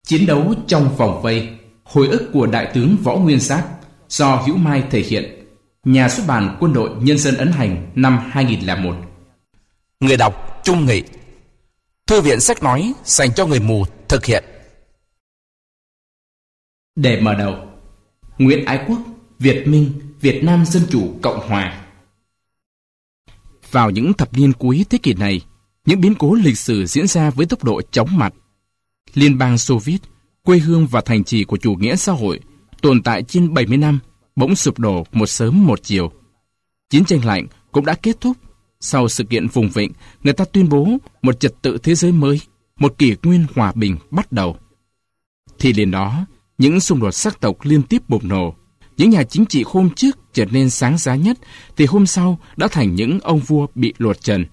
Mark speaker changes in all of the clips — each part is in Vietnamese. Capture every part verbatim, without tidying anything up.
Speaker 1: Chiến đấu trong vòng vây, hồi ức của Đại tướng Võ Nguyên Giáp do Hữu Mai thể hiện. Nhà xuất bản Quân đội Nhân dân ấn hành năm hai nghìn lẻ một.
Speaker 2: Người đọc Trung Nghị. Thư viện sách nói dành cho người mù thực hiện.
Speaker 1: Để mở đầu, Nguyễn Ái Quốc, Việt Minh, Việt Nam Dân Chủ Cộng Hòa. Vào những thập niên cuối thế kỷ này, những biến cố lịch sử diễn ra với tốc độ chóng mặt. Liên bang Xô Viết, quê hương và thành trì của chủ nghĩa xã hội, tồn tại trên bảy mươi năm, bỗng sụp đổ một sớm một chiều. Chiến tranh lạnh cũng đã kết thúc. Sau sự kiện vùng vịnh, người ta tuyên bố một trật tự thế giới mới, một kỷ nguyên hòa bình bắt đầu. Thì liền đó, những xung đột sắc tộc liên tiếp bùng nổ. Những nhà chính trị hôm trước trở nên sáng giá nhất, thì hôm sau đã thành những ông vua bị lột trần.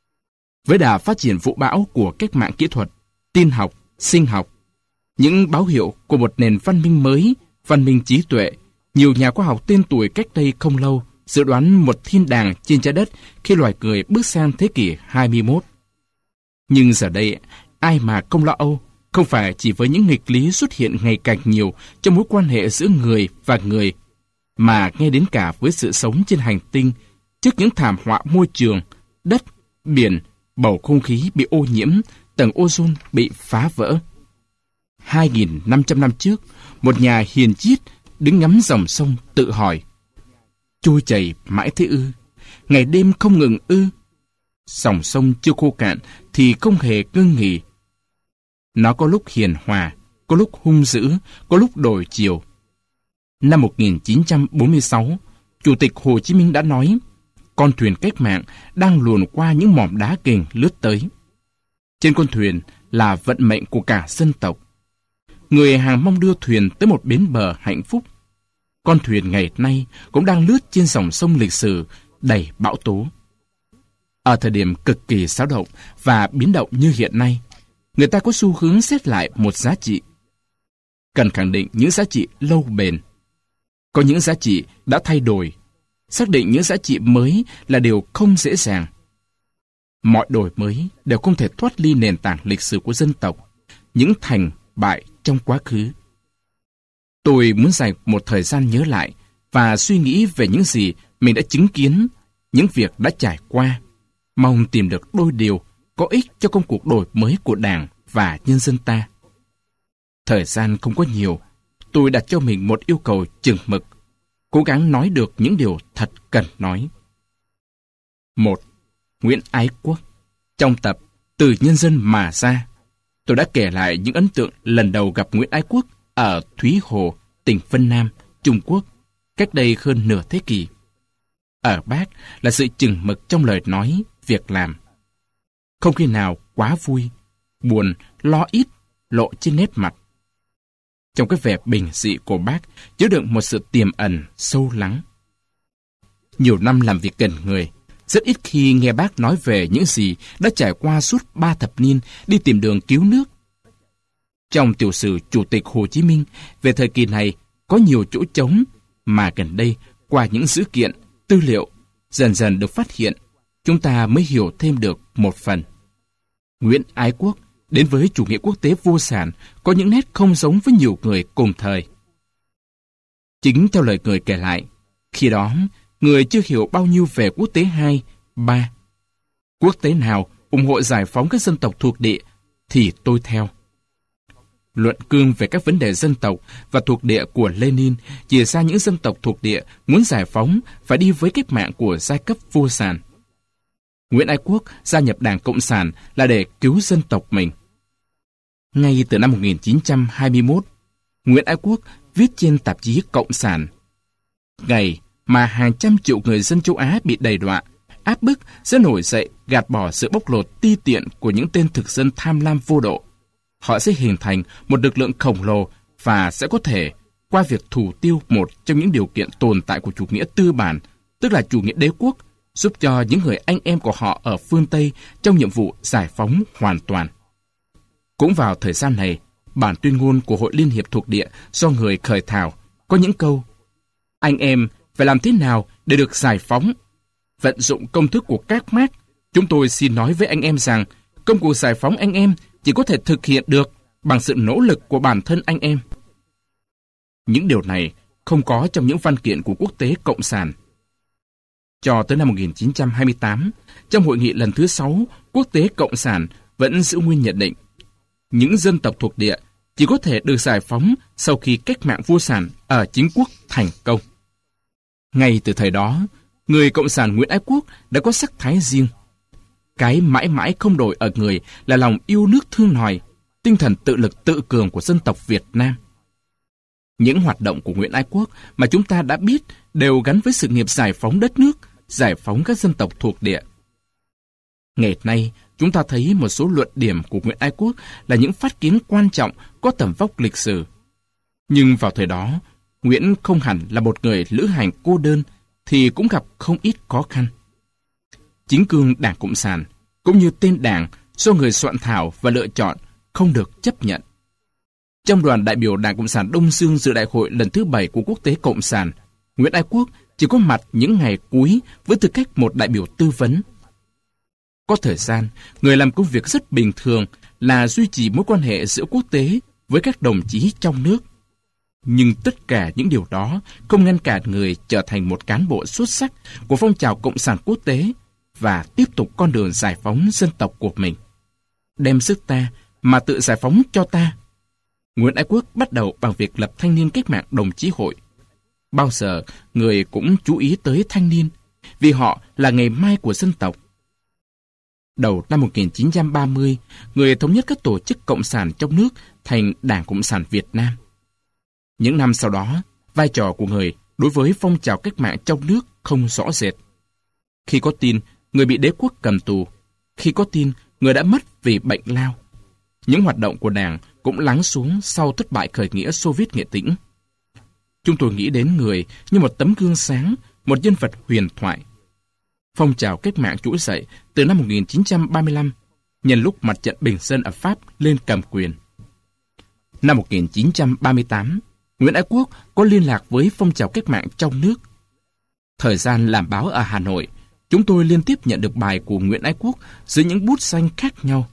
Speaker 1: Với đà phát triển vũ bão của cách mạng kỹ thuật, tin học, sinh học, những báo hiệu của một nền văn minh mới, văn minh trí tuệ, nhiều nhà khoa học tên tuổi cách đây không lâu dự đoán một thiên đàng trên trái đất khi loài người bước sang thế kỷ hai mươi mốt. Nhưng giờ đây, ai mà không lo âu, không phải chỉ với những nghịch lý xuất hiện ngày càng nhiều trong mối quan hệ giữa người và người, mà nghe đến cả với sự sống trên hành tinh, trước những thảm họa môi trường, đất, biển, bầu không khí bị ô nhiễm, tầng ozone bị phá vỡ. hai nghìn năm trăm năm trước, một nhà hiền triết đứng ngắm dòng sông tự hỏi: trôi chảy mãi thế ư? Ngày đêm không ngừng ư? Dòng sông chưa khô cạn thì không hề ngưng nghỉ. Nó có lúc hiền hòa, có lúc hung dữ, có lúc đổi chiều. Năm một nghìn chín trăm bốn mươi sáu, Chủ tịch Hồ Chí Minh đã nói: con thuyền cách mạng đang luồn qua những mỏm đá kềnh lướt tới. Trên con thuyền là vận mệnh của cả dân tộc. Người hàng mong đưa thuyền tới một bến bờ hạnh phúc. Con thuyền ngày nay cũng đang lướt trên dòng sông lịch sử đầy bão tố. Ở thời điểm cực kỳ xáo động và biến động như hiện nay, người ta có xu hướng xét lại một giá trị. Cần khẳng định những giá trị lâu bền. Có những giá trị đã thay đổi. Xác định những giá trị mới là điều không dễ dàng. Mọi đổi mới đều không thể thoát ly nền tảng lịch sử của dân tộc, những thành bại trong quá khứ. Tôi muốn dành một thời gian nhớ lại và suy nghĩ về những gì mình đã chứng kiến, những việc đã trải qua, mong tìm được đôi điều có ích cho công cuộc đổi mới của Đảng và nhân dân ta. Thời gian không có nhiều, tôi đặt cho mình một yêu cầu chừng mực, cố gắng nói được những điều thật cần nói. Một. Nguyễn Ái Quốc. Trong tập Từ Nhân dân mà ra, tôi đã kể lại những ấn tượng lần đầu gặp Nguyễn Ái Quốc ở Thúy Hồ, tỉnh Vân Nam, Trung Quốc, cách đây hơn nửa thế kỷ. Ở bác là sự chừng mực trong lời nói, việc làm. Không khi nào quá vui, buồn, lo ít, lộ trên nét mặt. Trong cái vẻ bình dị của bác chứa đựng một sự tiềm ẩn sâu lắng. Nhiều năm làm việc gần người, rất ít khi nghe bác nói về những gì đã trải qua suốt ba thập niên đi tìm đường cứu nước. Trong tiểu sử Chủ tịch Hồ Chí Minh về thời kỳ này có nhiều chỗ trống mà gần đây qua những dữ kiện, tư liệu dần dần được phát hiện, chúng ta mới hiểu thêm được một phần. Nguyễn Ái Quốc đến với chủ nghĩa quốc tế vô sản có những nét không giống với nhiều người cùng thời. Chính theo lời người kể lại, khi đó người chưa hiểu bao nhiêu về quốc tế hai, ba. Quốc tế nào ủng hộ giải phóng các dân tộc thuộc địa thì tôi theo. Luận cương về các vấn đề dân tộc và thuộc địa của Lenin chỉ ra những dân tộc thuộc địa muốn giải phóng phải đi với cách mạng của giai cấp vô sản. Nguyễn Ái Quốc gia nhập Đảng Cộng sản là để cứu dân tộc mình. Ngay từ năm một nghìn chín trăm hai mươi mốt, Nguyễn Ái Quốc viết trên tạp chí Cộng sản: ngày mà hàng trăm triệu người dân châu Á bị đầy đọa, áp bức sẽ nổi dậy gạt bỏ sự bóc lột ti tiện của những tên thực dân tham lam vô độ. Họ sẽ hình thành một lực lượng khổng lồ và sẽ có thể, qua việc thủ tiêu một trong những điều kiện tồn tại của chủ nghĩa tư bản, tức là chủ nghĩa đế quốc, giúp cho những người anh em của họ ở phương Tây trong nhiệm vụ giải phóng hoàn toàn. Cũng vào thời gian này, bản tuyên ngôn của Hội Liên hiệp thuộc địa do người khởi thảo có những câu: anh em phải làm thế nào để được giải phóng? Vận dụng công thức của các Mác, chúng tôi xin nói với anh em rằng công cuộc giải phóng anh em chỉ có thể thực hiện được bằng sự nỗ lực của bản thân anh em. Những điều này không có trong những văn kiện của quốc tế cộng sản. Cho tới năm một nghìn chín trăm hai mươi tám, trong hội nghị lần thứ sáu, quốc tế cộng sản vẫn giữ nguyên nhận định những dân tộc thuộc địa chỉ có thể được giải phóng sau khi cách mạng vô sản ở chính quốc thành công. Ngay từ thời đó, người cộng sản Nguyễn Ái Quốc đã có sắc thái riêng. Cái mãi mãi không đổi ở người là lòng yêu nước thương nòi, tinh thần tự lực tự cường của dân tộc Việt Nam. Những hoạt động của Nguyễn Ái Quốc mà chúng ta đã biết đều gắn với sự nghiệp giải phóng đất nước, giải phóng các dân tộc thuộc địa. Ngày nay, chúng ta thấy một số luận điểm của Nguyễn Ái Quốc là những phát kiến quan trọng có tầm vóc lịch sử. Nhưng vào thời đó, Nguyễn không hẳn là một người lữ hành cô đơn, thì cũng gặp không ít khó khăn. Chính cương Đảng Cộng sản, cũng như tên đảng do người soạn thảo và lựa chọn, không được chấp nhận. Trong đoàn đại biểu Đảng Cộng sản Đông Dương dự đại hội lần thứ bảy của Quốc tế Cộng sản, Nguyễn Ái Quốc chỉ có mặt những ngày cuối với tư cách một đại biểu tư vấn. Có thời gian, người làm công việc rất bình thường là duy trì mối quan hệ giữa quốc tế với các đồng chí trong nước. Nhưng tất cả những điều đó không ngăn cản người trở thành một cán bộ xuất sắc của phong trào Cộng sản quốc tế và tiếp tục con đường giải phóng dân tộc của mình. Đem sức ta mà tự giải phóng cho ta. Nguyễn Ái Quốc bắt đầu bằng việc lập Thanh niên Cách mạng Đồng chí hội. Bao giờ người cũng chú ý tới thanh niên, vì họ là ngày mai của dân tộc. Đầu năm một nghìn chín trăm ba mươi, người thống nhất các tổ chức cộng sản trong nước thành Đảng Cộng sản Việt Nam. Những năm sau đó, vai trò của người đối với phong trào cách mạng trong nước không rõ rệt. Khi có tin, người bị đế quốc cầm tù. Khi có tin, người đã mất vì bệnh lao. Những hoạt động của Đảng cũng lắng xuống sau thất bại khởi nghĩa Xô Viết Nghệ Tĩnh. Chúng tôi nghĩ đến người như một tấm gương sáng, một nhân vật huyền thoại. Phong trào cách mạng trỗi dậy từ năm một nghìn chín trăm ba mươi lăm, nhân lúc mặt trận bình dân ở Pháp lên cầm quyền. Năm một nghìn chín trăm ba mươi tám, Nguyễn Ái Quốc có liên lạc với phong trào cách mạng trong nước. Thời gian làm báo ở Hà Nội, chúng tôi liên tiếp nhận được bài của Nguyễn Ái Quốc dưới những bút danh khác nhau.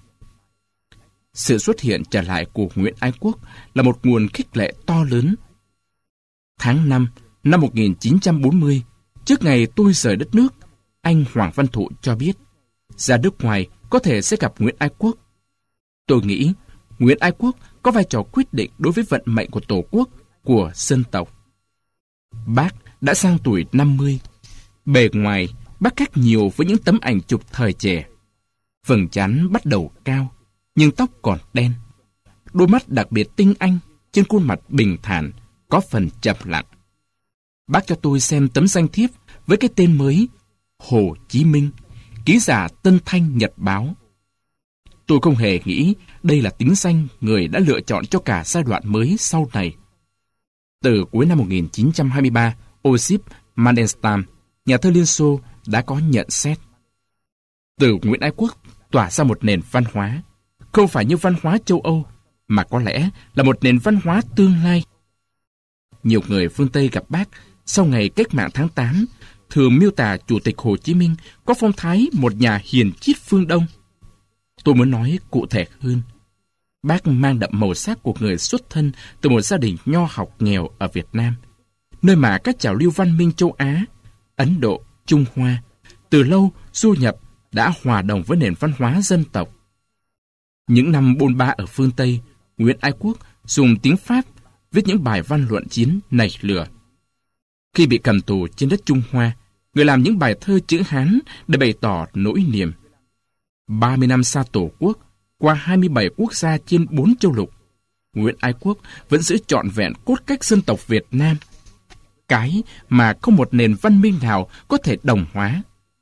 Speaker 1: Sự xuất hiện trở lại của Nguyễn Ái Quốc là một nguồn khích lệ to lớn. Tháng năm năm một nghìn chín trăm bốn mươi, trước ngày tôi rời đất nước, anh Hoàng Văn Thụ cho biết, ra nước ngoài có thể sẽ gặp Nguyễn Ái Quốc. Tôi nghĩ Nguyễn Ái Quốc có vai trò quyết định đối với vận mệnh của Tổ quốc, của dân tộc. Bác đã sang tuổi năm mươi. Bề ngoài, bác khác nhiều với những tấm ảnh chụp thời trẻ. Vầng trán bắt đầu cao, nhưng tóc còn đen. Đôi mắt đặc biệt tinh anh, trên khuôn mặt bình thản, có phần trầm lặng. Bác cho tôi xem tấm danh thiếp với cái tên mới Hồ Chí Minh, ký giả Tân Thanh Nhật Báo. Tôi không hề nghĩ đây là tính danh người đã lựa chọn cho cả giai đoạn mới sau này. Từ cuối năm một nghìn chín trăm hai mươi ba, Osip Mandelstam, nhà thơ Liên Xô, đã có nhận xét. Từ Nguyễn Ái Quốc tỏa ra một nền văn hóa, không phải như văn hóa châu Âu, mà có lẽ là một nền văn hóa tương lai. Nhiều người phương Tây gặp bác sau ngày cách mạng tháng tám, thường miêu tả Chủ tịch Hồ Chí Minh có phong thái một nhà hiền triết phương Đông. Tôi muốn nói cụ thể hơn. Bác mang đậm màu sắc của người xuất thân từ một gia đình nho học nghèo ở Việt Nam, nơi mà các trào lưu văn minh châu Á, Ấn Độ, Trung Hoa từ lâu du nhập đã hòa đồng với nền văn hóa dân tộc. Những năm bôn ba ở phương Tây, Nguyễn Ái Quốc dùng tiếng Pháp viết những bài văn luận chiến nảy lửa. Khi bị cầm tù trên đất Trung Hoa, người làm những bài thơ chữ Hán để bày tỏ nỗi niềm. ba mươi năm xa Tổ quốc, qua hai mươi bảy quốc gia trên bốn châu lục, Nguyễn Ái Quốc vẫn giữ trọn vẹn cốt cách dân tộc Việt Nam, cái mà không một nền văn minh nào có thể đồng hóa.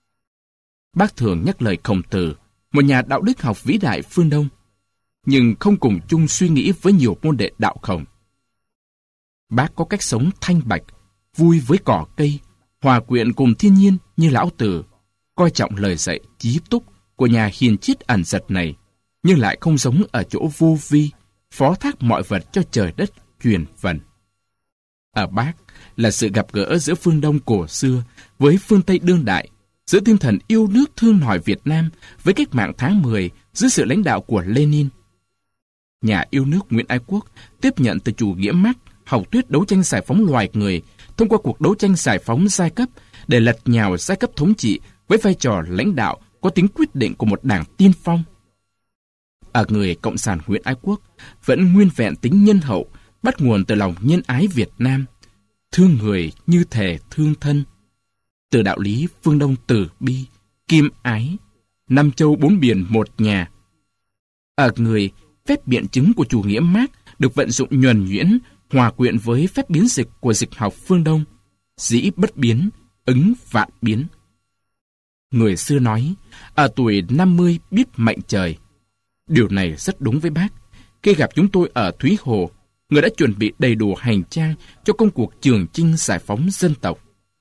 Speaker 1: Bác thường nhắc lời Khổng Tử, một nhà đạo đức học vĩ đại phương Đông, nhưng không cùng chung suy nghĩ với nhiều môn đệ đạo Khổng. Bác có cách sống thanh bạch, vui với cỏ cây, hòa quyện cùng thiên nhiên như Lão Tử, coi trọng lời dạy chí túc của nhà hiền triết ẩn dật này, nhưng lại không giống ở chỗ vô vi, phó thác mọi vật cho trời đất truyền vận. Ở Bác là sự gặp gỡ giữa phương Đông cổ xưa với phương Tây đương đại, giữa tinh thần yêu nước thương nòi Việt Nam với cách mạng tháng mười dưới sự lãnh đạo của Lenin. Nhà yêu nước Nguyễn Ái Quốc tiếp nhận từ chủ nghĩa Mác học thuyết đấu tranh giải phóng loài người thông qua cuộc đấu tranh giải phóng giai cấp để lật nhào giai cấp thống trị với vai trò lãnh đạo có tính quyết định của một đảng tiên phong. Ở người Cộng sản Nguyễn Ái Quốc vẫn nguyên vẹn tính nhân hậu, bắt nguồn từ lòng nhân ái Việt Nam, thương người như thể thương thân. Từ đạo lý phương Đông từ bi, kim ái, năm châu bốn biển một nhà. Ở người, phép biện chứng của chủ nghĩa Mác được vận dụng nhuần nhuyễn, hòa quyện với phép biến dịch của dịch học phương Đông, dĩ bất biến, ứng vạn biến. Người xưa nói, ở tuổi năm mươi biết mệnh trời. Điều này rất đúng với bác. Khi gặp chúng tôi ở Thúy Hồ, người đã chuẩn bị đầy đủ hành trang cho công cuộc trường chinh giải phóng dân tộc.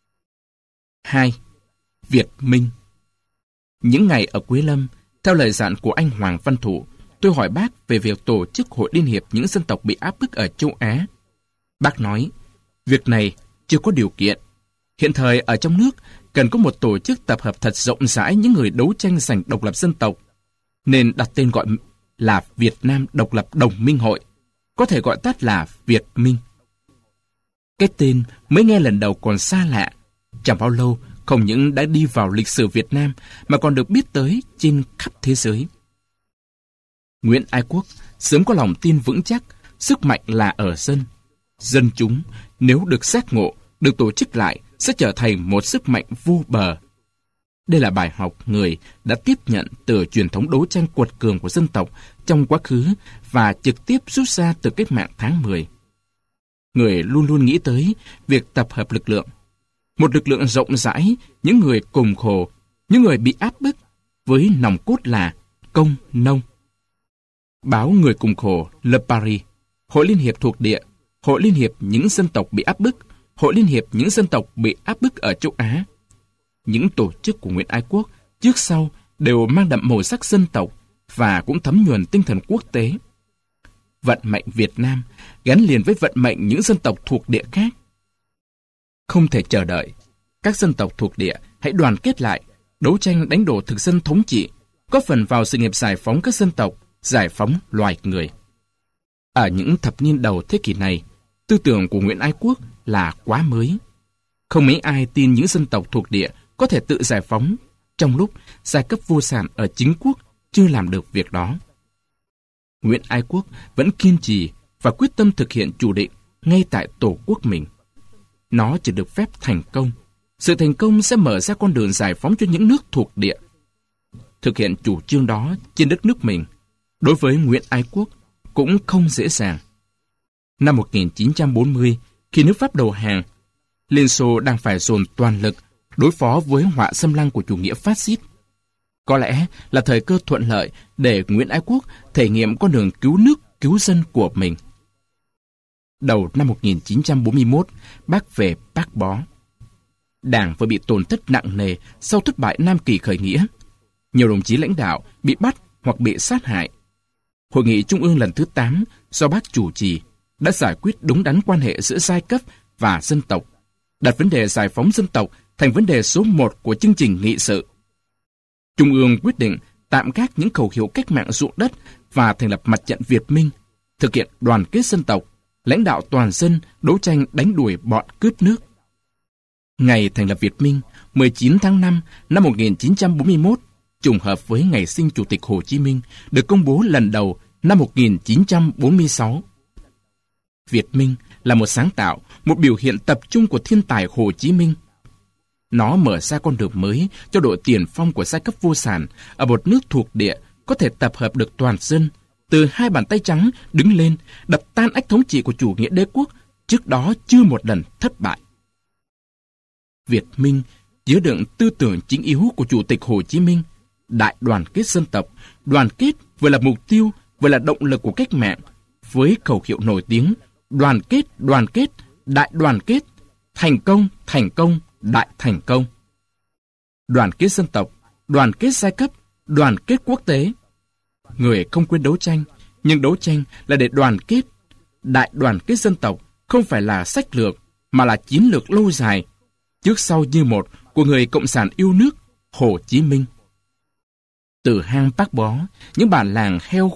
Speaker 1: hai. Việt Minh. Những ngày ở Quế Lâm, theo lời dặn của anh Hoàng Văn Thụ, tôi hỏi bác về việc tổ chức Hội Liên hiệp những dân tộc bị áp bức ở châu Á. Bác nói, việc này chưa có điều kiện. Hiện thời ở trong nước cần có một tổ chức tập hợp thật rộng rãi những người đấu tranh giành độc lập dân tộc, nên đặt tên gọi là Việt Nam Độc lập Đồng minh Hội, có thể gọi tắt là Việt Minh. Cái tên mới nghe lần đầu còn xa lạ, chẳng bao lâu không những đã đi vào lịch sử Việt Nam mà còn được biết tới trên khắp thế giới. Nguyễn Ái Quốc sớm có lòng tin vững chắc sức mạnh là ở dân. Dân chúng nếu được giác ngộ, được tổ chức lại sẽ trở thành một sức mạnh vô bờ. Đây là bài học người đã tiếp nhận từ truyền thống đấu tranh quật cường của dân tộc trong quá khứ và trực tiếp rút ra từ cách mạng tháng mười. Người luôn luôn nghĩ tới việc tập hợp lực lượng. Một lực lượng rộng rãi, những người cùng khổ, những người bị áp bức, với nòng cốt là công nông. Báo Người Cùng Khổ Le Paris, Hội Liên hiệp thuộc địa, Hội Liên hiệp những dân tộc bị áp bức, Hội Liên hiệp những dân tộc bị áp bức ở châu Á. Những tổ chức của Nguyễn Ái Quốc trước sau đều mang đậm màu sắc dân tộc và cũng thấm nhuần tinh thần quốc tế. Vận mệnh Việt Nam gắn liền với vận mệnh những dân tộc thuộc địa khác. Không thể chờ đợi, các dân tộc thuộc địa hãy đoàn kết lại, đấu tranh đánh đổ thực dân thống trị, góp phần vào sự nghiệp giải phóng các dân tộc, giải phóng loài người. Ở những thập niên đầu thế kỷ này, tư tưởng của Nguyễn Ái Quốc là quá mới. Không mấy ai tin những dân tộc thuộc địa có thể tự giải phóng, trong lúc giai cấp vô sản ở chính quốc chưa làm được việc đó. Nguyễn Ái Quốc vẫn kiên trì và quyết tâm thực hiện chủ định ngay tại tổ quốc mình. Nó chỉ được phép thành công. Sự thành công sẽ mở ra con đường giải phóng cho những nước thuộc địa. Thực hiện chủ trương đó trên đất nước mình, đối với Nguyễn Ái Quốc cũng không dễ dàng. Năm một nghìn chín trăm bốn mươi, khi nước Pháp đầu hàng, Liên Xô đang phải dồn toàn lực đối phó với họa xâm lăng của chủ nghĩa phát xít. Có lẽ là thời cơ thuận lợi để Nguyễn Ái Quốc thể nghiệm con đường cứu nước, cứu dân của mình. Đầu năm một nghìn chín trăm bốn mươi mốt, bác về Bác Bó. Đảng vừa bị tổn thất nặng nề sau thất bại Nam Kỳ khởi nghĩa. Nhiều đồng chí lãnh đạo bị bắt hoặc bị sát hại. Hội nghị Trung ương lần thứ tám do bác chủ trì đã giải quyết đúng đắn quan hệ giữa giai cấp và dân tộc, đặt vấn đề giải phóng dân tộc thành vấn đề số một của chương trình nghị sự. Trung ương quyết định tạm gác những khẩu hiệu cách mạng ruộng đất và thành lập mặt trận Việt Minh, thực hiện đoàn kết dân tộc, lãnh đạo toàn dân đấu tranh đánh đuổi bọn cướp nước. Ngày thành lập Việt Minh, mười chín tháng năm năm một nghìn chín trăm bốn mươi mốt, trùng hợp với ngày sinh Chủ tịch Hồ Chí Minh, được công bố lần đầu năm một nghìn chín trăm bốn mươi sáu. Việt Minh là một sáng tạo, một biểu hiện tập trung của thiên tài Hồ Chí Minh. Nó mở ra con đường mới cho đội tiền phong của giai cấp vô sản ở một nước thuộc địa có thể tập hợp được toàn dân, từ hai bàn tay trắng đứng lên đập tan ách thống trị của chủ nghĩa đế quốc trước đó chưa một lần thất bại. Việt Minh chứa đựng tư tưởng chính yếu của Chủ tịch Hồ Chí Minh, đại đoàn kết dân tộc, đoàn kết vừa là mục tiêu vừa là động lực của cách mạng, với khẩu hiệu nổi tiếng đoàn kết, đoàn kết, đại đoàn kết, thành công, thành công, đại thành công. Đoàn kết dân tộc, đoàn kết giai cấp, đoàn kết quốc tế. Người không quên đấu tranh, nhưng đấu tranh là để đoàn kết. Đại đoàn kết dân tộc không phải là sách lược, mà là chiến lược lâu dài, trước sau như một của người cộng sản yêu nước Hồ Chí Minh. Từ hang Bác Bó, những bản làng heo hút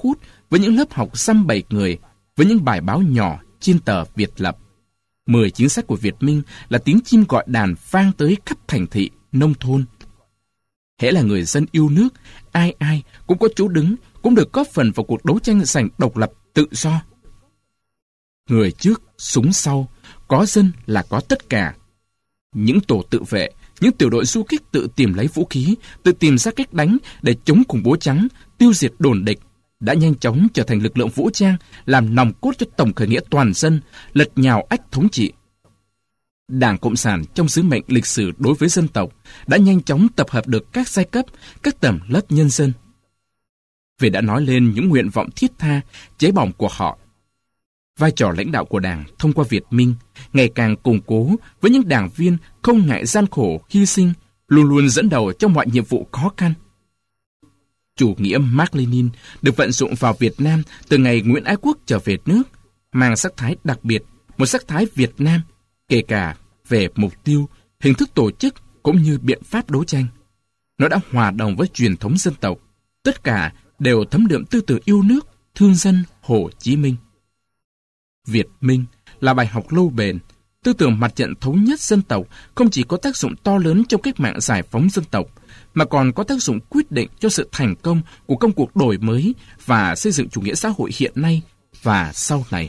Speaker 1: với những lớp học dăm bảy người, với những bài báo nhỏ trên tờ Việt Lập. Mười chính sách của Việt Minh là tiếng chim gọi đàn vang tới khắp thành thị, nông thôn. Hễ là người dân yêu nước, ai ai cũng có chỗ đứng, cũng được góp phần vào cuộc đấu tranh giành độc lập, tự do. Người trước, súng sau, có dân là có tất cả. Những tổ tự vệ, những tiểu đội du kích tự tìm lấy vũ khí, tự tìm ra cách đánh để chống khủng bố trắng, tiêu diệt đồn địch, đã nhanh chóng trở thành lực lượng vũ trang, làm nòng cốt cho tổng khởi nghĩa toàn dân, lật nhào ách thống trị. Đảng Cộng sản trong sứ mệnh lịch sử đối với dân tộc đã nhanh chóng tập hợp được các giai cấp, các tầng lớp nhân dân. Vì đã nói lên những nguyện vọng thiết tha, cháy bỏng của họ. Vai trò lãnh đạo của Đảng thông qua Việt Minh ngày càng củng cố với những đảng viên không ngại gian khổ, hy sinh, luôn luôn dẫn đầu trong mọi nhiệm vụ khó khăn. Chủ nghĩa Mác Lênin được vận dụng vào Việt Nam từ ngày Nguyễn Ái Quốc trở về nước, mang sắc thái đặc biệt, một sắc thái Việt Nam, kể cả về mục tiêu, hình thức tổ chức cũng như biện pháp đấu tranh. Nó đã hòa đồng với truyền thống dân tộc, tất cả đều thấm đượm tư tưởng yêu nước, thương dân Hồ Chí Minh. Việt Minh là bài học lâu bền, tư tưởng mặt trận thống nhất dân tộc không chỉ có tác dụng to lớn trong cách mạng giải phóng dân tộc, mà còn có tác dụng quyết định cho sự thành công của công cuộc đổi mới và xây dựng chủ nghĩa xã hội hiện nay và sau này.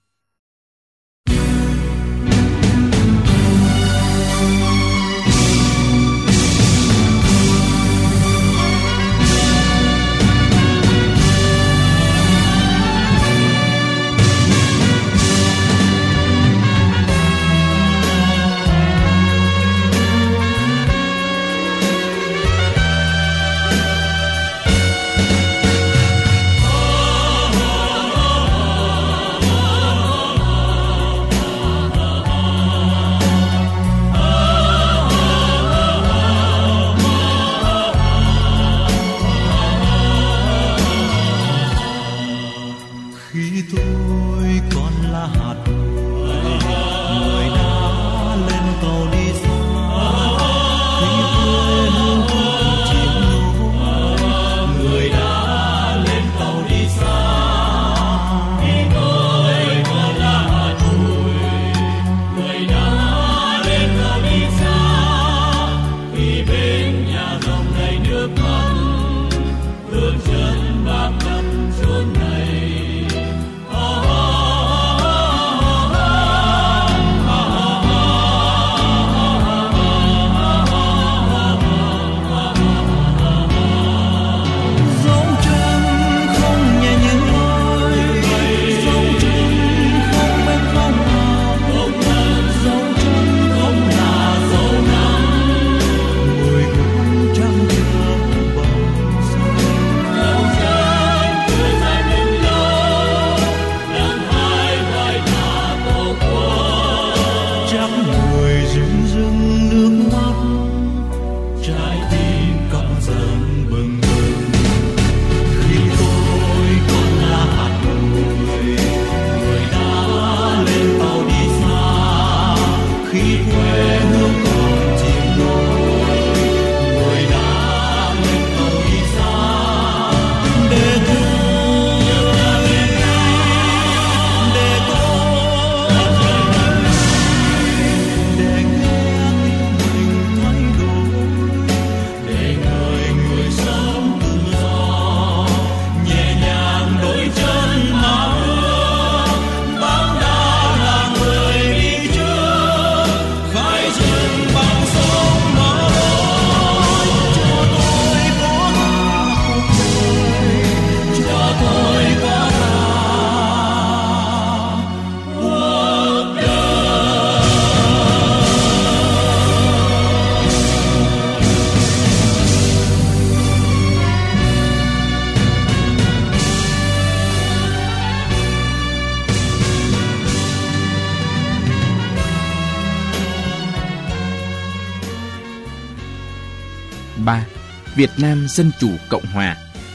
Speaker 1: ba. Việt Nam Dân Chủ Cộng Hòa.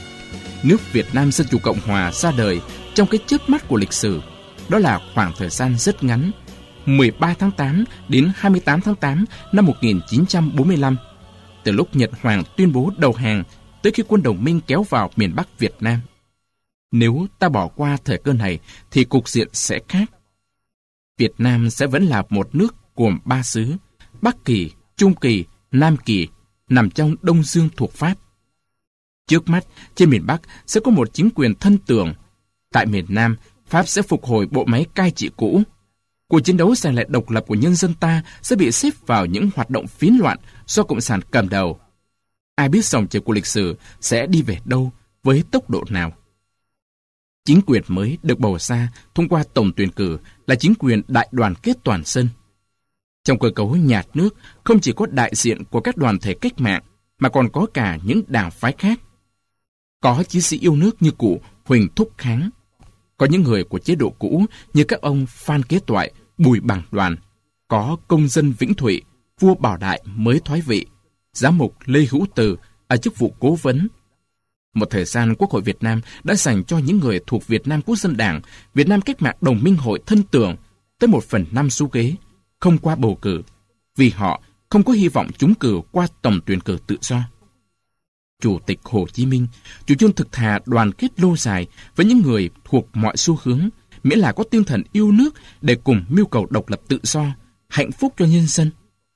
Speaker 1: Nước Việt Nam Dân Chủ Cộng Hòa ra đời trong cái chớp mắt của lịch sử. Đó là khoảng thời gian rất ngắn, mười ba tháng tám đến hai mươi tám tháng tám năm một nghìn chín trăm bốn mươi lăm, từ lúc Nhật Hoàng tuyên bố đầu hàng tới khi quân đồng minh kéo vào miền Bắc Việt Nam. Nếu ta bỏ qua thời cơ này thì cục diện sẽ khác. Việt Nam sẽ vẫn là một nước gồm ba xứ, Bắc Kỳ, Trung Kỳ, Nam Kỳ, nằm trong Đông Dương thuộc Pháp. Trước mắt, trên miền Bắc sẽ có một chính quyền thân tường. Tại miền Nam, Pháp sẽ phục hồi bộ máy cai trị cũ. Cuộc chiến đấu giành lại độc lập của nhân dân ta sẽ bị xếp vào những hoạt động phiến loạn do Cộng sản cầm đầu. Ai biết dòng chảy của lịch sử sẽ đi về đâu, với tốc độ nào? Chính quyền mới được bầu ra thông qua tổng tuyển cử là chính quyền đại đoàn kết toàn dân. Trong cơ cấu nhà nước không chỉ có đại diện của các đoàn thể cách mạng, mà còn có cả những đảng phái khác. Có chiến sĩ yêu nước như cụ Huỳnh Thúc Kháng. Có những người của chế độ cũ như các ông Phan Kế Toại, Bùi Bằng Đoàn. Có công dân Vĩnh Thụy, vua Bảo Đại mới thoái vị, giám mục Lê Hữu Từ ở chức vụ cố vấn. Một thời gian, Quốc hội Việt Nam đã dành cho những người thuộc Việt Nam Quốc dân Đảng, Việt Nam Cách mạng Đồng minh hội thân tưởng tới một phần năm số ghế, không qua bầu cử, vì họ không có hy vọng trúng cử qua tổng tuyển cử tự do. Chủ tịch Hồ Chí Minh chủ trương thực thà đoàn kết lâu dài với những người thuộc mọi xu hướng, miễn là có tinh thần yêu nước để cùng mưu cầu độc lập tự do, hạnh phúc cho nhân dân.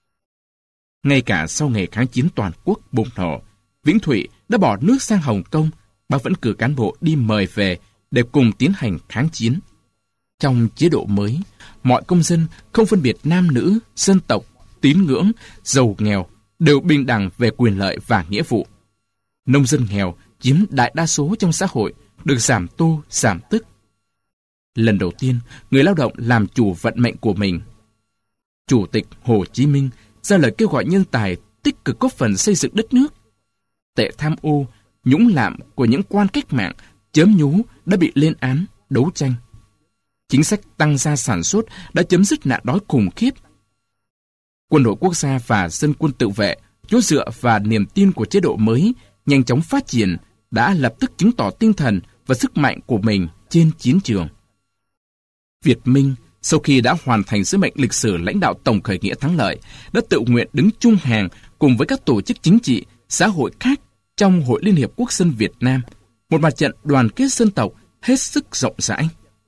Speaker 1: Ngay cả sau ngày kháng chiến toàn quốc bùng nổ, Vĩnh Thụy đã bỏ nước sang Hồng Kông, bà vẫn cử cán bộ đi mời về để cùng tiến hành kháng chiến. Trong chế độ mới, mọi công dân không phân biệt nam nữ, dân tộc, tín ngưỡng, giàu nghèo đều bình đẳng về quyền lợi và nghĩa vụ. Nông dân nghèo chiếm đại đa số trong xã hội, được giảm tô, giảm tức. Lần đầu tiên, người lao động làm chủ vận mệnh của mình. Chủ tịch Hồ Chí Minh ra lời kêu gọi nhân tài tích cực góp phần xây dựng đất nước. Tệ tham ô, nhũng lạm của những quan cách mạng, chớm nhú đã bị lên án, đấu tranh. Chính sách tăng gia sản xuất đã chấm dứt nạn đói khủng khiếp. Quân đội quốc gia và dân quân tự vệ, chỗ dựa và niềm tin của chế độ mới, nhanh chóng phát triển, đã lập tức chứng tỏ tinh thần và sức mạnh của mình trên chiến trường. Việt Minh, sau khi đã hoàn thành sứ mệnh lịch sử lãnh đạo tổng khởi nghĩa thắng lợi, đã tự nguyện đứng chung hàng cùng với các tổ chức chính trị, xã hội khác trong Hội Liên hiệp Quốc dân Việt Nam, một mặt trận đoàn kết dân tộc hết sức rộng rãi.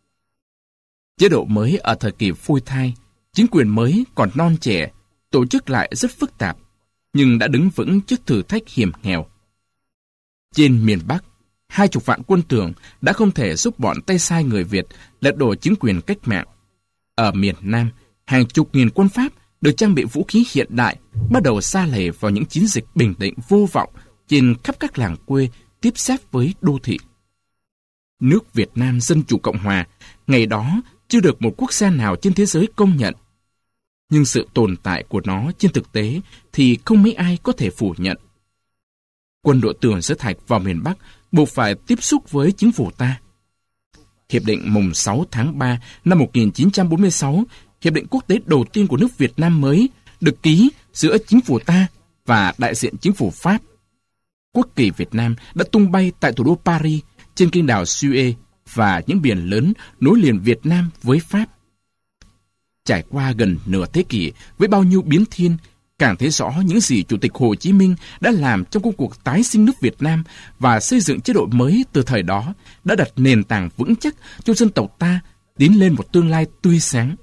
Speaker 1: Chế độ mới ở thời kỳ phôi thai, chính quyền mới còn non trẻ, tổ chức lại rất phức tạp, nhưng đã đứng vững trước thử thách hiểm nghèo. Trên miền Bắc, hai chục vạn quân Tường đã không thể giúp bọn tay sai người Việt lật đổ chính quyền cách mạng. Ở miền Nam, hàng chục nghìn quân Pháp được trang bị vũ khí hiện đại bắt đầu sa lầy vào những chiến dịch bình định vô vọng trên khắp các làng quê tiếp giáp với đô thị. Nước Việt Nam Dân Chủ Cộng Hòa ngày đó chưa được một quốc gia nào trên thế giới công nhận. Nhưng sự tồn tại của nó trên thực tế thì không mấy ai có thể phủ nhận. Quân đội Tường Sở Thạch vào miền Bắc buộc phải tiếp xúc với chính phủ ta. Hiệp định mùng sáu tháng ba năm một nghìn chín trăm bốn mươi sáu, hiệp định quốc tế đầu tiên của nước Việt Nam mới, được ký giữa chính phủ ta và đại diện chính phủ Pháp. Quốc kỳ Việt Nam đã tung bay tại thủ đô Paris, trên kênh đảo Suez và những biển lớn nối liền Việt Nam với Pháp. Trải qua gần nửa thế kỷ với bao nhiêu biến thiên, càng thấy rõ những gì Chủ tịch Hồ Chí Minh đã làm trong công cuộc tái sinh nước Việt Nam và xây dựng chế độ mới từ thời đó đã đặt nền tảng vững chắc cho dân tộc ta tiến lên một tương lai tươi sáng.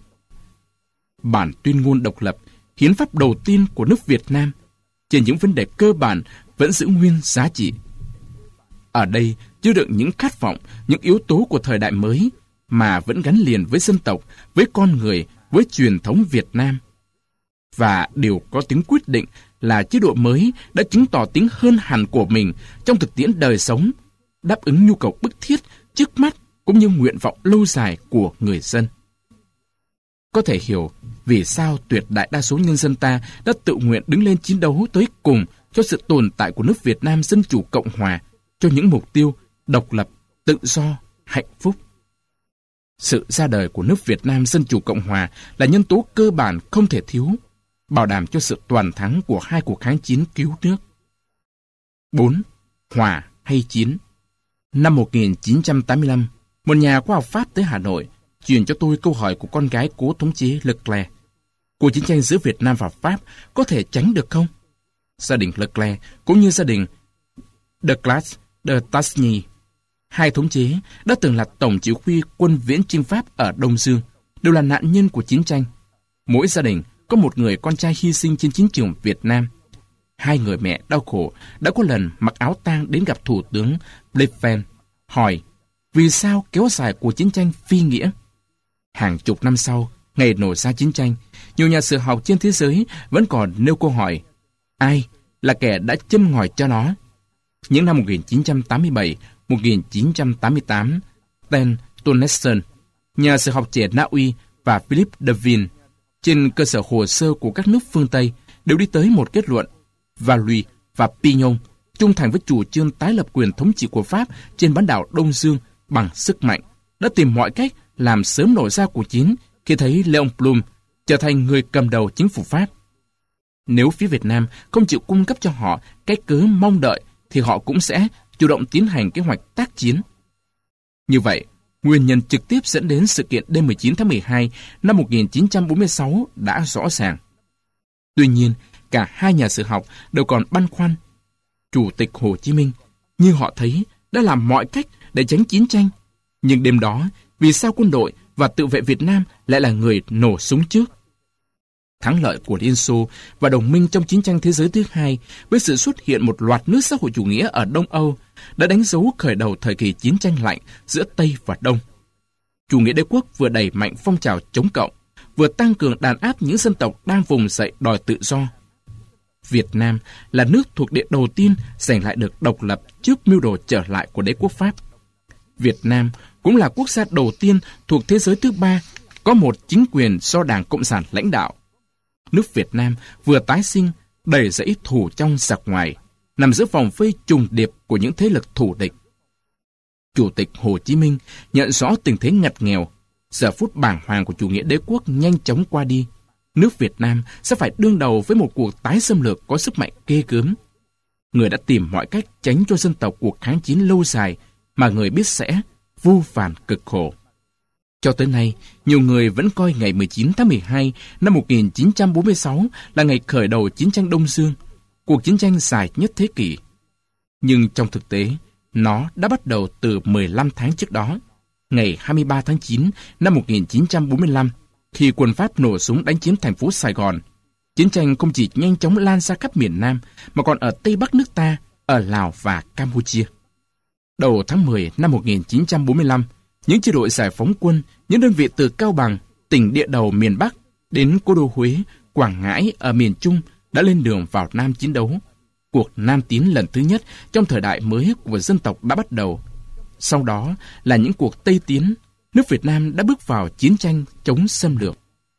Speaker 1: Bản tuyên ngôn độc lập, hiến pháp đầu tiên của nước Việt Nam, trên những vấn đề cơ bản vẫn giữ nguyên giá trị. Ở đây chứa đựng những khát vọng, những yếu tố của thời đại mới mà vẫn gắn liền với dân tộc, với con người, với truyền thống Việt Nam. Và điều có tính quyết định là chế độ mới đã chứng tỏ tính hơn hẳn của mình trong thực tiễn đời sống, đáp ứng nhu cầu bức thiết trước mắt cũng như nguyện vọng lâu dài của người dân. Có thể hiểu vì sao tuyệt đại đa số nhân dân ta đã tự nguyện đứng lên chiến đấu tới cùng cho sự tồn tại của nước Việt Nam Dân Chủ Cộng Hòa, cho những mục tiêu độc lập, tự do, hạnh phúc. Sự ra đời của nước Việt Nam Dân Chủ Cộng Hòa là nhân tố cơ bản không thể thiếu, bảo đảm cho sự toàn thắng của hai cuộc kháng chiến cứu nước. bốn. Hòa hay chiến? Năm một nghìn chín trăm tám mươi lăm, một nhà khoa học Pháp tới Hà Nội truyền cho tôi câu hỏi của con gái cố thống chế Leclerc. Cuộc chiến tranh giữa Việt Nam và Pháp có thể tránh được không? Gia đình Leclerc cũng như gia đình Declas de Tassigny Hai thống chế đã từng là tổng chỉ huy quân viễn chinh Pháp ở Đông Dương, đều là nạn nhân của chiến tranh. Mỗi gia đình có một người con trai hy sinh trên chiến trường Việt Nam. Hai người mẹ đau khổ đã có lần mặc áo tang đến gặp Thủ tướng Blefven, hỏi vì sao kéo dài cuộc chiến tranh phi nghĩa. Hàng chục năm sau, ngày nổ ra chiến tranh, nhiều nhà sử học trên thế giới vẫn còn nêu câu hỏi: ai là kẻ đã châm ngòi cho nó? Những năm một nghìn chín trăm tám mươi bảy, một nghìn chín trăm tám mươi tám, Ten Tonnesson, nhà sử học trẻ Na Uy, và Philip Devine, trên cơ sở hồ sơ của các nước phương Tây, đều đi tới một kết luận: Valois và Pignon trung thành với chủ trương tái lập quyền thống trị của Pháp trên bán đảo Đông Dương bằng sức mạnh, đã tìm mọi cách làm sớm nổ ra cuộc chiến khi thấy Léon Blum trở thành người cầm đầu chính phủ Pháp. Nếu phía Việt Nam không chịu cung cấp cho họ cái cớ mong đợi, thì họ cũng sẽ chủ động tiến hành kế hoạch tác chiến. Như vậy, nguyên nhân trực tiếp dẫn đến sự kiện đêm mười chín tháng mười hai năm một nghìn chín trăm bốn mươi sáu đã rõ ràng. Tuy nhiên, cả hai nhà sử học đều còn băn khoăn. Chủ tịch Hồ Chí Minh, như họ thấy, đã làm mọi cách để tránh chiến tranh. Nhưng đêm đó, vì sao quân đội và tự vệ Việt Nam lại là người nổ súng trước? Thắng lợi của Liên Xô và đồng minh trong chiến tranh thế giới thứ hai, với sự xuất hiện một loạt nước xã hội chủ nghĩa ở Đông Âu, đã đánh dấu khởi đầu thời kỳ chiến tranh lạnh giữa Tây và Đông. Chủ nghĩa đế quốc vừa đẩy mạnh phong trào chống cộng, vừa tăng cường đàn áp những dân tộc đang vùng dậy đòi tự do. Việt Nam là nước thuộc địa đầu tiên giành lại được độc lập trước mưu đồ trở lại của đế quốc Pháp. Việt Nam cũng là quốc gia đầu tiên thuộc thế giới thứ ba có một chính quyền do Đảng Cộng sản lãnh đạo. Nước Việt Nam vừa tái sinh, đầy rẫy thù trong giặc ngoài, nằm giữa vòng vây trùng điệp của những thế lực thù địch. Chủ tịch Hồ Chí Minh nhận rõ tình thế ngặt nghèo, giờ phút bàng hoàng của chủ nghĩa đế quốc nhanh chóng qua đi. Nước Việt Nam sẽ phải đương đầu với một cuộc tái xâm lược có sức mạnh ghê gớm. Người đã tìm mọi cách tránh cho dân tộc cuộc kháng chiến lâu dài mà người biết sẽ vô vàn cực khổ. Cho tới nay, nhiều người vẫn coi ngày mười chín tháng mười hai năm một nghìn chín trăm bốn mươi sáu là ngày khởi đầu chiến tranh Đông Dương, cuộc chiến tranh dài nhất thế kỷ. Nhưng trong thực tế, nó đã bắt đầu từ mười lăm tháng trước đó, ngày hai mươi ba tháng chín năm một nghìn chín trăm bốn mươi lăm, khi quân Pháp nổ súng đánh chiếm thành phố Sài Gòn. Chiến tranh không chỉ nhanh chóng lan ra khắp miền Nam, mà còn ở Tây Bắc nước ta, ở Lào và Campuchia. Đầu tháng mười năm một nghìn chín trăm bốn mươi lăm, những chi đội giải phóng quân, những đơn vị từ Cao Bằng, tỉnh địa đầu miền Bắc, đến cố đô Huế, Quảng Ngãi ở miền Trung đã lên đường vào Nam chiến đấu. Cuộc Nam tiến lần thứ nhất trong thời đại mới của dân tộc đã bắt đầu. Sau đó là những cuộc Tây tiến, nước Việt Nam đã bước vào chiến tranh chống xâm lược.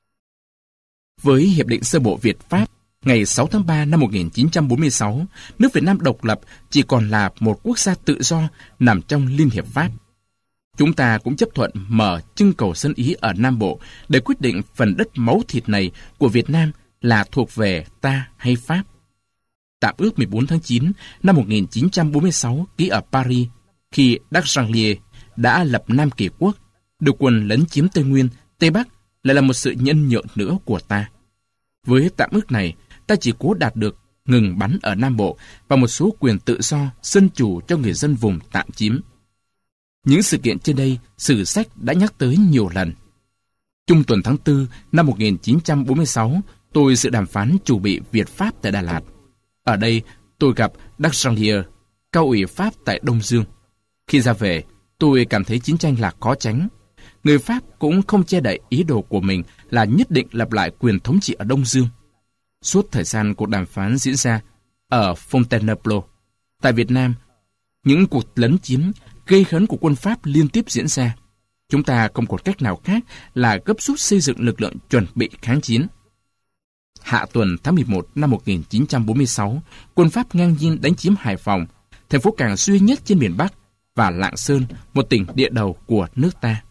Speaker 1: Với Hiệp định Sơ bộ Việt-Pháp, ngày sáu tháng ba năm một nghìn chín trăm bốn mươi sáu, nước Việt Nam độc lập chỉ còn là một quốc gia tự do nằm trong Liên hiệp Pháp. Chúng ta cũng chấp thuận mở trưng cầu dân Ý ở Nam Bộ để quyết định phần đất máu thịt này của Việt Nam là thuộc về ta hay Pháp. Tạm ước mười bốn tháng chín năm một nghìn chín trăm bốn mươi sáu ký ở Paris, khi Dardanelles đã lập Nam Kỳ Quốc, được quân lấn chiếm Tây Nguyên, Tây Bắc lại là một sự nhân nhượng nữa của ta. Với tạm ước này, ta chỉ cố đạt được ngừng bắn ở Nam Bộ và một số quyền tự do, dân chủ cho người dân vùng tạm chiếm. Những sự kiện trên đây, sử sách đã nhắc tới nhiều lần. Trung tuần tháng tư năm một nghìn chín trăm bốn mươi sáu, tôi dự đàm phán chủ bị Việt-Pháp tại Đà Lạt. Ở đây, tôi gặp Dardanelles, cao ủy Pháp tại Đông Dương. Khi ra về, tôi cảm thấy chiến tranh là khó tránh. Người Pháp cũng không che đậy ý đồ của mình là nhất định lập lại quyền thống trị ở Đông Dương. Suốt thời gian cuộc đàm phán diễn ra ở Fontainebleau, tại Việt Nam, những cuộc lấn chiếm gây hấn của quân Pháp liên tiếp diễn ra. Chúng ta không còn cách nào khác là gấp rút xây dựng lực lượng chuẩn bị kháng chiến. Hạ tuần tháng mười một năm một nghìn chín trăm bốn mươi sáu, quân Pháp ngang nhiên đánh chiếm Hải Phòng, thành phố cảng duy nhất trên miền Bắc, và Lạng Sơn, một tỉnh địa đầu của nước ta.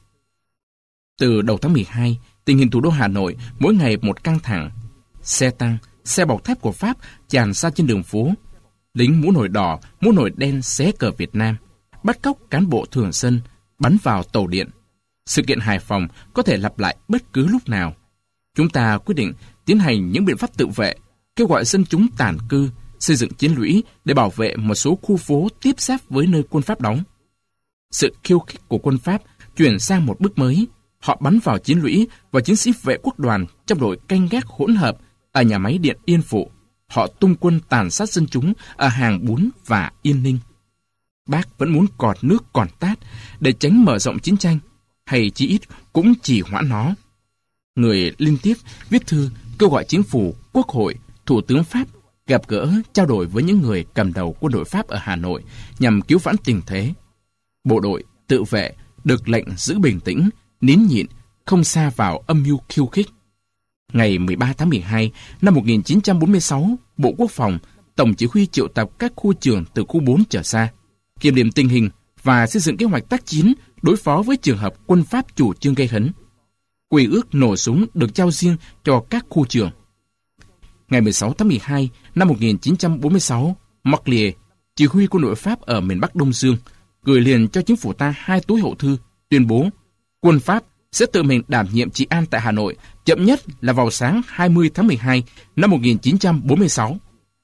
Speaker 1: Từ đầu tháng mười hai, tình hình thủ đô Hà Nội mỗi ngày một căng thẳng. Xe tăng, xe bọc thép của Pháp tràn ra trên đường phố. Lính mũ nổi đỏ, mũ nổi đen xé cờ Việt Nam, bắt cóc cán bộ thường dân, bắn vào tàu điện. Sự kiện Hải Phòng có thể lặp lại bất cứ lúc nào. Chúng ta quyết định tiến hành những biện pháp tự vệ, kêu gọi dân chúng tản cư, xây dựng chiến lũy để bảo vệ một số khu phố tiếp giáp với nơi quân Pháp đóng. Sự khiêu khích của quân Pháp chuyển sang một bước mới. Họ bắn vào chiến lũy và chiến sĩ vệ quốc đoàn trong đội canh gác hỗn hợp tại nhà máy điện Yên Phụ. Họ tung quân tàn sát dân chúng ở Hàng Bún và Yên Ninh. Bác vẫn muốn cọt nước còn tát để tránh mở rộng chiến tranh, hay chí ít cũng trì hoãn nó. Người liên tiếp viết thư kêu gọi chính phủ, quốc hội, thủ tướng Pháp gặp gỡ, trao đổi với những người cầm đầu quân đội Pháp ở Hà Nội nhằm cứu vãn tình thế. Bộ đội tự vệ được lệnh giữ bình tĩnh, nín nhịn, không sa vào âm mưu khiêu khích. Ngày mười ba tháng mười hai năm một nghìn chín trăm bốn mươi sáu, Bộ Quốc phòng, Tổng chỉ huy triệu tập các khu trưởng từ khu bốn trở ra, kiểm điểm tình hình và xây dựng kế hoạch tác chiến đối phó với trường hợp quân Pháp chủ trương gây hấn. Quy ước nổ súng được trao riêng cho các khu trưởng. Ngày mười sáu tháng mười hai năm một nghìn chín trăm bốn mươi sáu, Marlier, chỉ huy quân đội Pháp ở miền Bắc Đông Dương, gửi liền cho chính phủ ta hai túi hậu thư tuyên bố quân Pháp sẽ tự mình đảm nhiệm trị an tại Hà Nội chậm nhất là vào sáng hai mươi tháng mười hai năm một nghìn chín trăm bốn mươi sáu.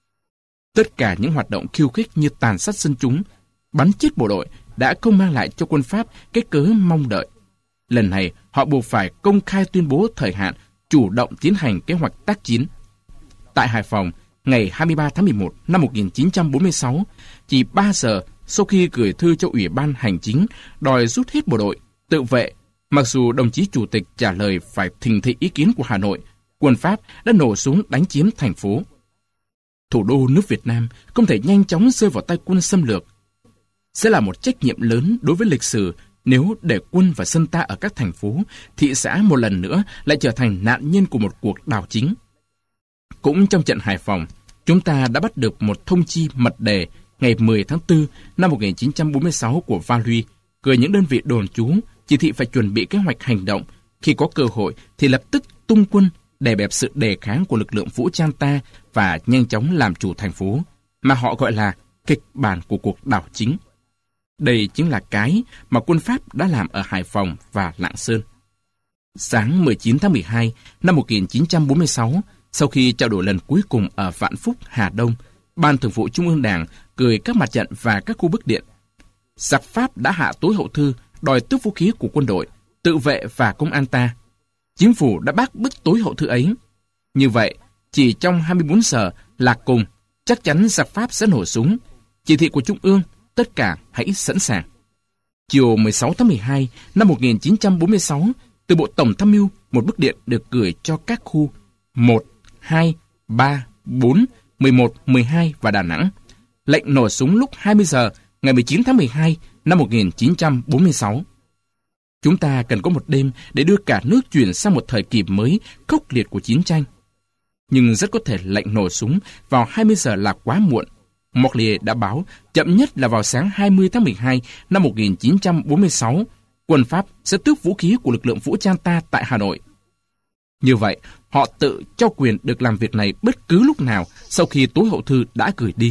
Speaker 1: Tất cả những hoạt động khiêu khích như tàn sát dân chúng, bắn chết bộ đội đã không mang lại cho quân Pháp cái cớ mong đợi. Lần này, họ buộc phải công khai tuyên bố thời hạn, chủ động tiến hành kế hoạch tác chiến. Tại Hải Phòng, ngày hai mươi ba tháng mười một năm một nghìn chín trăm bốn mươi sáu, chỉ ba giờ sau khi gửi thư cho Ủy ban Hành chính đòi rút hết bộ đội, tự vệ, mặc dù đồng chí Chủ tịch trả lời phải thỉnh thị ý kiến của Hà Nội, quân Pháp đã nổ súng đánh chiếm thành phố. Thủ đô nước Việt Nam không thể nhanh chóng rơi vào tay quân xâm lược. Sẽ là một trách nhiệm lớn đối với lịch sử nếu để quân và dân ta ở các thành phố, thị xã một lần nữa lại trở thành nạn nhân của một cuộc đảo chính. Cũng trong trận Hải Phòng, chúng ta đã bắt được một thông chi mật đề ngày mười tháng tư năm một nghìn chín trăm bốn mươi sáu của Valois, gửi những đơn vị đồn trú chỉ thị phải chuẩn bị kế hoạch hành động, khi có cơ hội thì lập tức tung quân đè bẹp sự đề kháng của lực lượng vũ trang ta và nhanh chóng làm chủ thành phố, mà họ gọi là kịch bản của cuộc đảo chính. Đây chính là cái mà quân Pháp đã làm ở Hải Phòng và Lạng Sơn. Sáng mười chín tháng mười hai năm một nghìn chín trăm bốn mươi sáu, sau khi trao đổi lần cuối cùng ở Vạn Phúc, Hà Đông, Ban Thường vụ Trung ương Đảng gửi các mặt trận và các khu bức điện. Giặc Pháp đã hạ tối hậu thư đòi tước vũ khí của quân đội, tự vệ và công an ta. Chính phủ đã bác bức tối hậu thư ấy. Như vậy, chỉ trong hai mươi bốn giờ là cùng, chắc chắn giặc Pháp sẽ nổ súng. Chỉ thị của Trung ương, tất cả hãy sẵn sàng. Chiều mười sáu tháng mười hai năm một nghìn chín trăm bốn mươi sáu, từ Bộ Tổng tham mưu, một bức điện được gửi cho các khu một, hai, ba, bốn, mười một, mười hai và Đà Nẵng. Lệnh nổ súng lúc hai mươi giờ ngày mười chín tháng mười hai năm một nghìn chín trăm bốn mươi sáu. Chúng ta cần có một đêm để đưa cả nước chuyển sang một thời kỳ mới khốc liệt của chiến tranh. Nhưng rất có thể lệnh nổ súng vào hai mươi giờ là quá muộn. Morlier đã báo chậm nhất là vào sáng hai mươi tháng mười hai năm một nghìn chín trăm bốn mươi sáu, quân Pháp sẽ tước vũ khí của lực lượng vũ trang ta tại Hà Nội. Như vậy, họ tự cho quyền được làm việc này bất cứ lúc nào sau khi tối hậu thư đã gửi đi.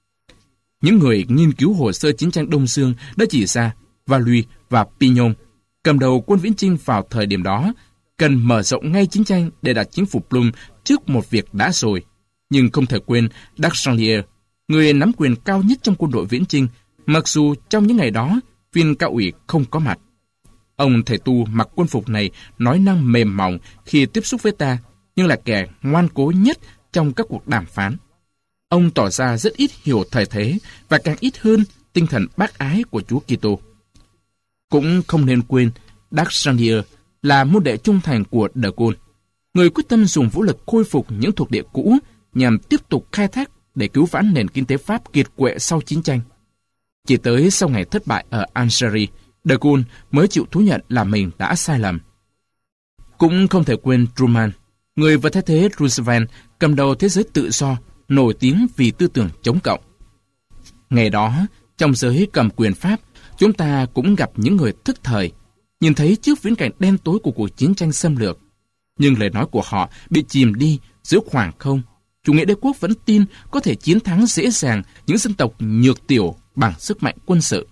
Speaker 1: Những người nghiên cứu hồ sơ chiến tranh Đông Dương đã chỉ ra Valois và Pignon, cầm đầu quân Viễn Chinh vào thời điểm đó, cần mở rộng ngay chiến tranh để đặt chính phủ Blum trước một việc đã rồi. Nhưng không thể quên Darchanlier, người nắm quyền cao nhất trong quân đội Viễn Chinh, mặc dù trong những ngày đó, viên cao ủy không có mặt. Ông thầy tu mặc quân phục này nói năng mềm mỏng khi tiếp xúc với ta, nhưng là kẻ ngoan cố nhất trong các cuộc đàm phán. Ông tỏ ra rất ít hiểu thời thế và càng ít hơn tinh thần bác ái của Chúa Kitô. Cũng không nên quên, Darchanlier là môn đệ trung thành của De Gaulle, người quyết tâm dùng vũ lực khôi phục những thuộc địa cũ nhằm tiếp tục khai thác để cứu vãn nền kinh tế Pháp kiệt quệ sau chiến tranh. Chỉ tới sau ngày thất bại ở Algeria, De Gaulle mới chịu thú nhận là mình đã sai lầm. Cũng không thể quên Truman, người vừa thay thế Roosevelt cầm đầu thế giới tự do, nổi tiếng vì tư tưởng chống cộng. Ngày đó, trong giới cầm quyền Pháp, chúng ta cũng gặp những người thức thời, nhìn thấy trước viễn cảnh đen tối của cuộc chiến tranh xâm lược. Nhưng lời nói của họ bị chìm đi giữa khoảng không. Chủ nghĩa đế quốc vẫn tin có thể chiến thắng dễ dàng những dân tộc nhược tiểu bằng sức mạnh quân sự.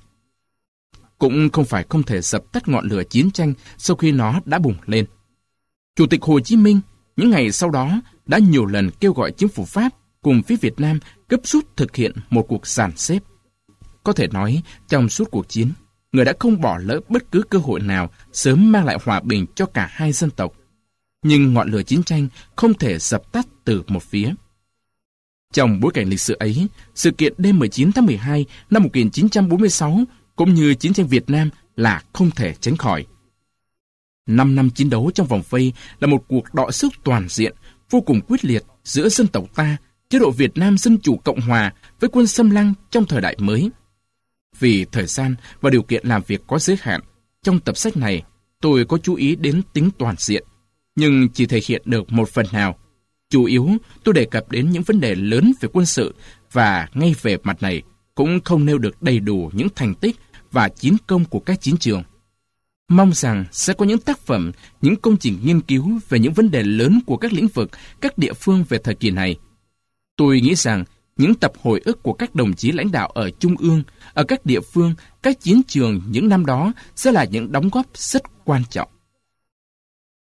Speaker 1: Cũng không phải không thể dập tắt ngọn lửa chiến tranh sau khi nó đã bùng lên. Chủ tịch Hồ Chí Minh những ngày sau đó đã nhiều lần kêu gọi chính phủ Pháp cùng phía Việt Nam gấp rút thực hiện một cuộc dàn xếp. Có thể nói, trong suốt cuộc chiến, người đã không bỏ lỡ bất cứ cơ hội nào sớm mang lại hòa bình cho cả hai dân tộc. Nhưng ngọn lửa chiến tranh không thể dập tắt từ một phía. Trong bối cảnh lịch sử ấy, sự kiện đêm mười chín tháng mười hai năm một nghìn chín trăm bốn mươi sáu cũng như chiến tranh Việt Nam là không thể tránh khỏi. Năm năm chiến đấu trong vòng vây là một cuộc đọ sức toàn diện, vô cùng quyết liệt giữa dân tộc ta, chế độ Việt Nam Dân Chủ Cộng Hòa với quân xâm lăng trong thời đại mới. Vì thời gian và điều kiện làm việc có giới hạn, trong tập sách này tôi có chú ý đến tính toàn diện, nhưng chỉ thể hiện được một phần nào. Chủ yếu tôi đề cập đến những vấn đề lớn về quân sự và ngay về mặt này cũng không nêu được đầy đủ những thành tích và chiến công của các chiến trường. Mong rằng sẽ có những tác phẩm, những công trình nghiên cứu về những vấn đề lớn của các lĩnh vực, các địa phương về thời kỳ này. Tôi nghĩ rằng những tập hồi ức của các đồng chí lãnh đạo ở Trung ương, ở các địa phương, các chiến trường những năm đó sẽ là những đóng góp rất quan trọng.